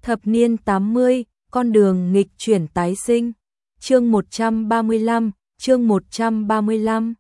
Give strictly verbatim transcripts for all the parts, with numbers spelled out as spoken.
Thập niên tám mươi, con đường nghịch chuyển tái sinh. Chương một trăm ba mươi lăm, chương một trăm ba mươi lăm.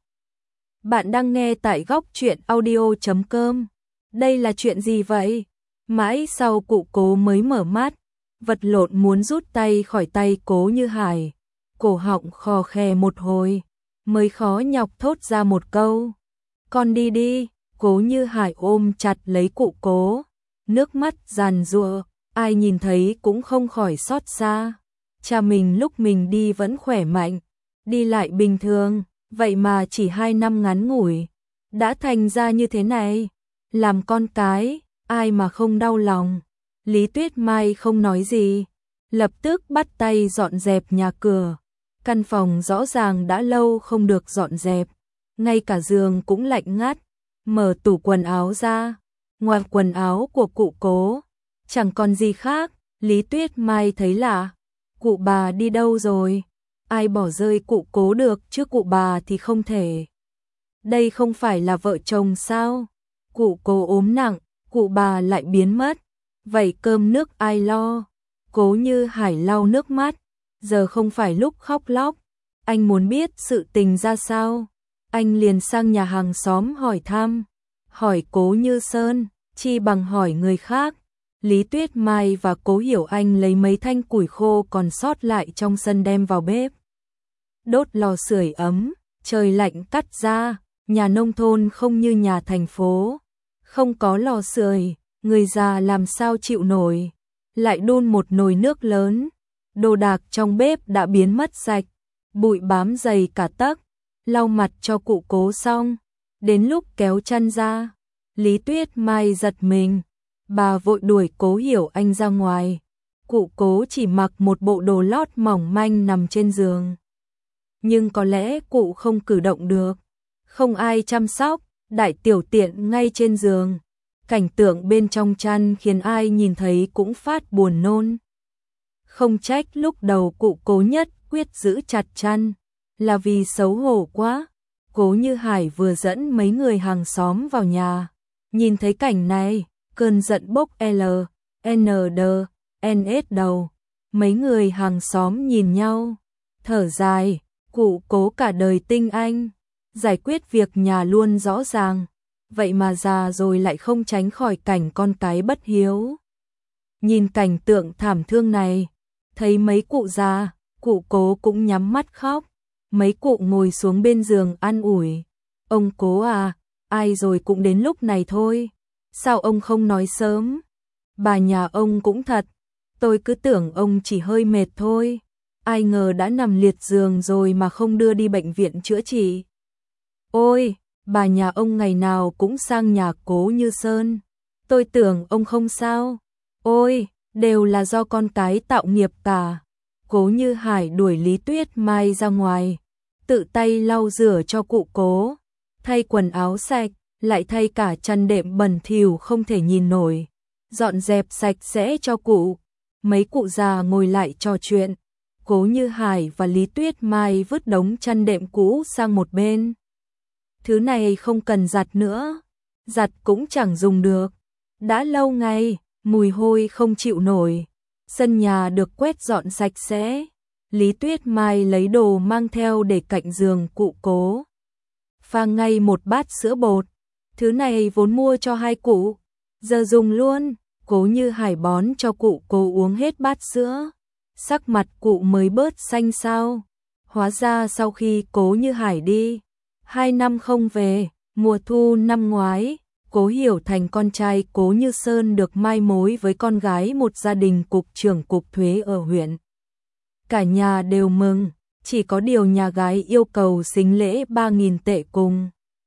Bạn đang nghe tại góc truyện audio chấm com. Đây là chuyện gì vậy? Mãi sau cụ Cố mới mở mắt, vật lộn muốn rút tay khỏi tay Cố Như Hải. Cổ họng khò khè một hồi, mới khó nhọc thốt ra một câu. Con đi đi, Cố Như Hải ôm chặt lấy cụ Cố, nước mắt giàn giụa, ai nhìn thấy cũng không khỏi xót xa. Cha mình lúc mình đi vẫn khỏe mạnh, đi lại bình thường, vậy mà chỉ hai năm ngắn ngủi, đã thành ra như thế này. Làm con cái, ai mà không đau lòng. Lý Tuyết Mai không nói gì, lập tức bắt tay dọn dẹp nhà cửa. Căn phòng rõ ràng đã lâu không được dọn dẹp, ngay cả giường cũng lạnh ngắt. Mở tủ quần áo ra, ngoài quần áo của cụ Cố chẳng còn gì khác. Lý Tuyết Mai thấy lạ, cụ bà đi đâu rồi? Ai bỏ rơi cụ Cố được chứ cụ bà thì không thể. Đây không phải là vợ chồng sao? Cụ Cố ốm nặng, cụ bà lại biến mất, vậy cơm nước ai lo? Cố Như Hải lau nước mắt, giờ không phải lúc khóc lóc. Anh muốn biết sự tình ra sao, anh liền sang nhà hàng xóm hỏi thăm. Hỏi Cố Như Sơn, chi bằng hỏi người khác. Lý Tuyết Mai và Cố Hiểu Anh lấy mấy thanh củi khô còn sót lại trong sân đem vào bếp. Đốt lò sưởi ấm, trời lạnh cắt da, nhà nông thôn không như nhà thành phố. Không có lò sưởi, người già làm sao chịu nổi. Lại đun một nồi nước lớn, đồ đạc trong bếp đã biến mất sạch, bụi bám dày cả tấc. Lau mặt cho cụ Cố xong, đến lúc kéo chăn ra, Lý Tuyết Mai giật mình. Bà vội đuổi Cố Hiểu Anh ra ngoài. Cụ Cố chỉ mặc một bộ đồ lót mỏng manh nằm trên giường. Nhưng có lẽ cụ không cử động được, không ai chăm sóc, đại tiểu tiện ngay trên giường. Cảnh tượng bên trong chăn khiến ai nhìn thấy cũng phát buồn nôn. Không trách lúc đầu cụ Cố nhất quyết giữ chặt chăn, là vì xấu hổ quá. Cố Như Hải vừa dẫn mấy người hàng xóm vào nhà, nhìn thấy cảnh này, cơn giận bốc L, N D, N S đầu. Mấy người hàng xóm nhìn nhau, thở dài, cụ Cố cả đời tinh anh, giải quyết việc nhà luôn rõ ràng, vậy mà già rồi lại không tránh khỏi cảnh con cái bất hiếu. Nhìn cảnh tượng thảm thương này, thấy mấy cụ già, cụ Cố cũng nhắm mắt khóc. Mấy cụ ngồi xuống bên giường an ủi. Ông Cố à, ai rồi cũng đến lúc này thôi. Sao ông không nói sớm? Bà nhà ông cũng thật, tôi cứ tưởng ông chỉ hơi mệt thôi. Ai ngờ đã nằm liệt giường rồi mà không đưa đi bệnh viện chữa trị. Ôi, bà nhà ông ngày nào cũng sang nhà Cố Như Sơn. Tôi tưởng ông không sao. Ôi, đều là do con cái tạo nghiệp cả. Cố Như Hải đuổi Lý Tuyết Mai ra ngoài, tự tay lau rửa cho cụ Cố, thay quần áo sạch, lại thay cả chăn đệm bẩn thỉu không thể nhìn nổi, dọn dẹp sạch sẽ cho cụ. Mấy cụ già ngồi lại trò chuyện. Cố Như Hải và Lý Tuyết Mai vứt đống chăn đệm cũ sang một bên. Thứ này không cần giặt nữa, giặt cũng chẳng dùng được, đã lâu ngày, mùi hôi không chịu nổi. Sân nhà được quét dọn sạch sẽ. Lý Tuyết Mai lấy đồ mang theo để cạnh giường cụ Cố, pha ngay một bát sữa bột. Thứ này vốn mua cho hai cụ, giờ dùng luôn. Cố Như Hải bón cho cụ Cố uống hết bát sữa, sắc mặt cụ mới bớt xanh xao. Hóa ra sau khi Cố Như Hải đi, hai năm không về, mùa thu năm ngoái, Cố Hiểu Thành con trai Cố Như Sơn được mai mối với con gái một gia đình cục trưởng cục thuế ở huyện. Cả nhà đều mừng, chỉ có điều nhà gái yêu cầu sính lễ ba nghìn tệ cùng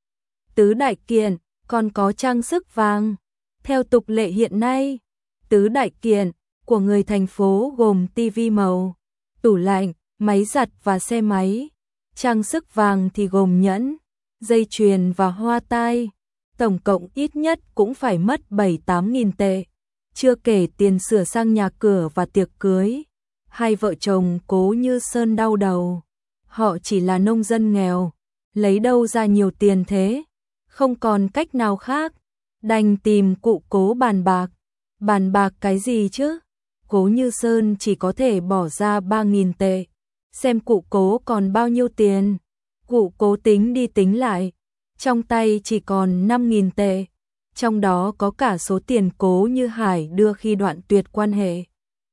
tứ đại kiện, còn có trang sức vàng. Theo tục lệ hiện nay, tứ đại kiện của người thành phố gồm tivi màu, tủ lạnh, máy giặt và xe máy. Trang sức vàng thì gồm nhẫn, dây chuyền và hoa tai. Tổng cộng ít nhất cũng phải mất bảy tám nghìn tệ, chưa kể tiền sửa sang nhà cửa và tiệc cưới. Hai vợ chồng Cố Như Sơn đau đầu, họ chỉ là nông dân nghèo, lấy đâu ra nhiều tiền thế, không còn cách nào khác, đành tìm cụ Cố bàn bạc. Bàn bạc cái gì chứ? Cố Như Sơn chỉ có thể bỏ ra ba nghìn tệ. Xem cụ Cố còn bao nhiêu tiền. Cụ Cố tính đi tính lại, trong tay chỉ còn năm nghìn tệ. Trong đó có cả số tiền Cố Như Hải đưa khi đoạn tuyệt quan hệ.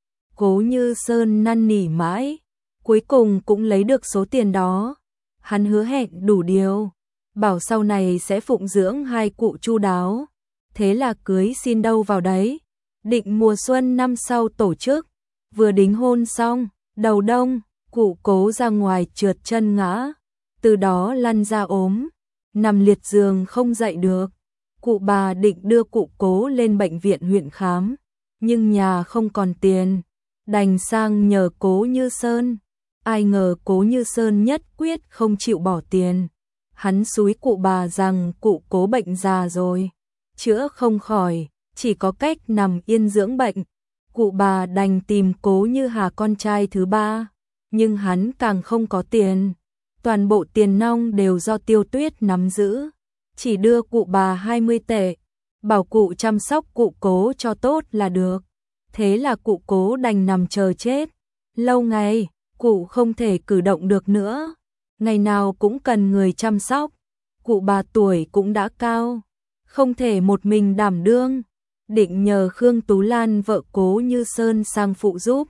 Cố Như Sơn năn nỉ mãi, cuối cùng cũng lấy được số tiền đó. Hắn hứa hẹn đủ điều, bảo sau này sẽ phụng dưỡng hai cụ chu đáo. Thế là cưới xin đâu vào đấy, định mùa xuân năm sau tổ chức. Vừa đính hôn xong, đầu đông, cụ Cố ra ngoài trượt chân ngã, từ đó lăn ra ốm, nằm liệt giường không dậy được. Cụ bà định đưa cụ Cố lên bệnh viện huyện khám, nhưng nhà không còn tiền, đành sang nhờ Cố Như Sơn. Ai ngờ Cố Như Sơn nhất quyết không chịu bỏ tiền. Hắn xúi cụ bà rằng cụ Cố bệnh già rồi, chữa không khỏi, chỉ có cách nằm yên dưỡng bệnh. Cụ bà đành tìm Cố Như Hà con trai thứ ba, nhưng hắn càng không có tiền. Toàn bộ tiền nong đều do Tiêu Tuyết nắm giữ, chỉ đưa cụ bà hai mươi tệ, bảo cụ chăm sóc cụ Cố cho tốt là được. Thế là cụ Cố đành nằm chờ chết. Lâu ngày, cụ không thể cử động được nữa, ngày nào cũng cần người chăm sóc. Cụ bà tuổi cũng đã cao, không thể một mình đảm đương, định nhờ Khương Tú Lan vợ Cố Như Sơn sang phụ giúp.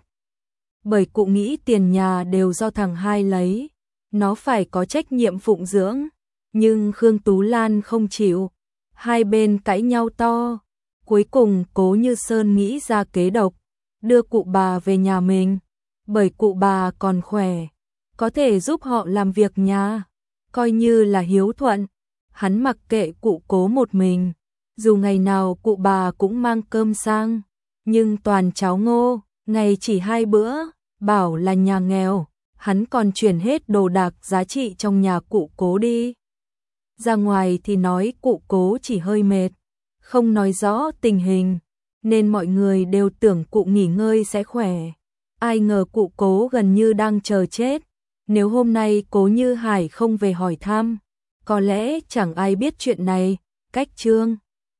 Bởi cụ nghĩ tiền nhà đều do thằng hai lấy, nó phải có trách nhiệm phụng dưỡng. Nhưng Khương Tú Lan không chịu, hai bên cãi nhau to. Cuối cùng Cố Như Sơn nghĩ ra kế độc, đưa cụ bà về nhà mình, bởi cụ bà còn khỏe, có thể giúp họ làm việc nhà, coi như là hiếu thuận. Hắn mặc kệ cụ Cố một mình, dù ngày nào cụ bà cũng mang cơm sang, nhưng toàn cháo ngô, ngày chỉ hai bữa, bảo là nhà nghèo. Hắn còn chuyển hết đồ đạc giá trị trong nhà cụ Cố đi. Ra ngoài thì nói cụ Cố chỉ hơi mệt, không nói rõ tình hình, nên mọi người đều tưởng cụ nghỉ ngơi sẽ khỏe. Ai ngờ cụ Cố gần như đang chờ chết. Nếu hôm nay Cố Như Hải không về hỏi thăm, có lẽ chẳng ai biết chuyện này. Cách chương